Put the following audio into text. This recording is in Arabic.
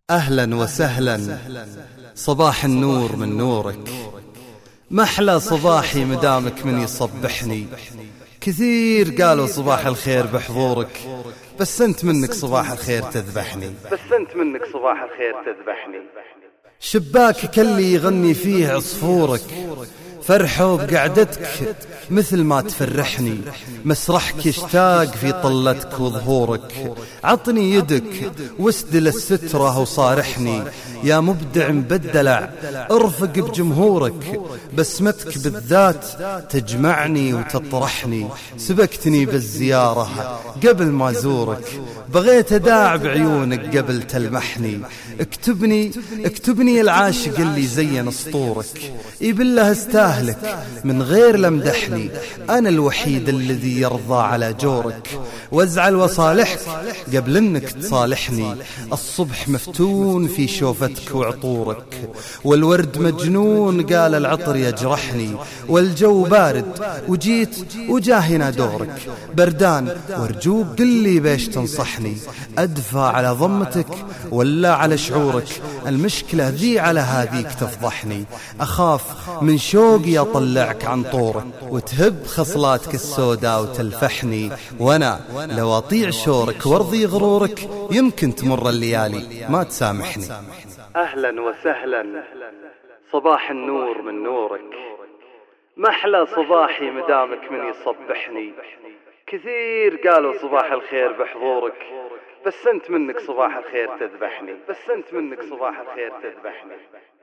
أهلا وسهلا، صباح النور من نورك. محلى صباحي مدامك من يصبحني. كثير قالوا صباح الخير بحضورك، بس أنت منك صباح الخير تذبحني. شباكك اللي يغني فيه عصفورك، فرحوا بقعدتك مثل ما تفرحني. مسرحك يشتاق في طلتك وظهورك. عطني يدك واسدل السترة وصارحني، يا مبدع مبدلع ارفق بجمهورك. بسمتك بالذات تجمعني وتطرحني. سبقتني بالزيارة قبل ما زورك، بغيت أداع بعيونك قبل تلمحني. اكتبني العاشق اللي زين اسطورك، بالله استاهلك من غير لمدحني. أنا الوحيد الذي يرضى على جورك، وازعل وصالحك قبل انك تصالحني. الصبح مفتون في شوفتك وعطورك، والورد مجنون قال العطر يجرحني. والجو بارد وجيت وجاهنا دورك، بردان وارجوك قل لي بيش تنصحني. أدفع على ضمتك ولا على شعورك؟ المشكلة ذي على هذيك تفضحني. أخاف من شوقي أطلعك عن طورك، وتهب خصلاتك السوداء وتلفحني. وأنا لو أطيع شورك وارضي غرورك، يمكن تمر الليالي ما تسامحني. أهلا وسهلا، صباح النور من نورك. محلى صباحي مدامك من يصبحني. كثير قالوا صباح الخير بحضورك، بس أنت منك صباح الخير تذبحني.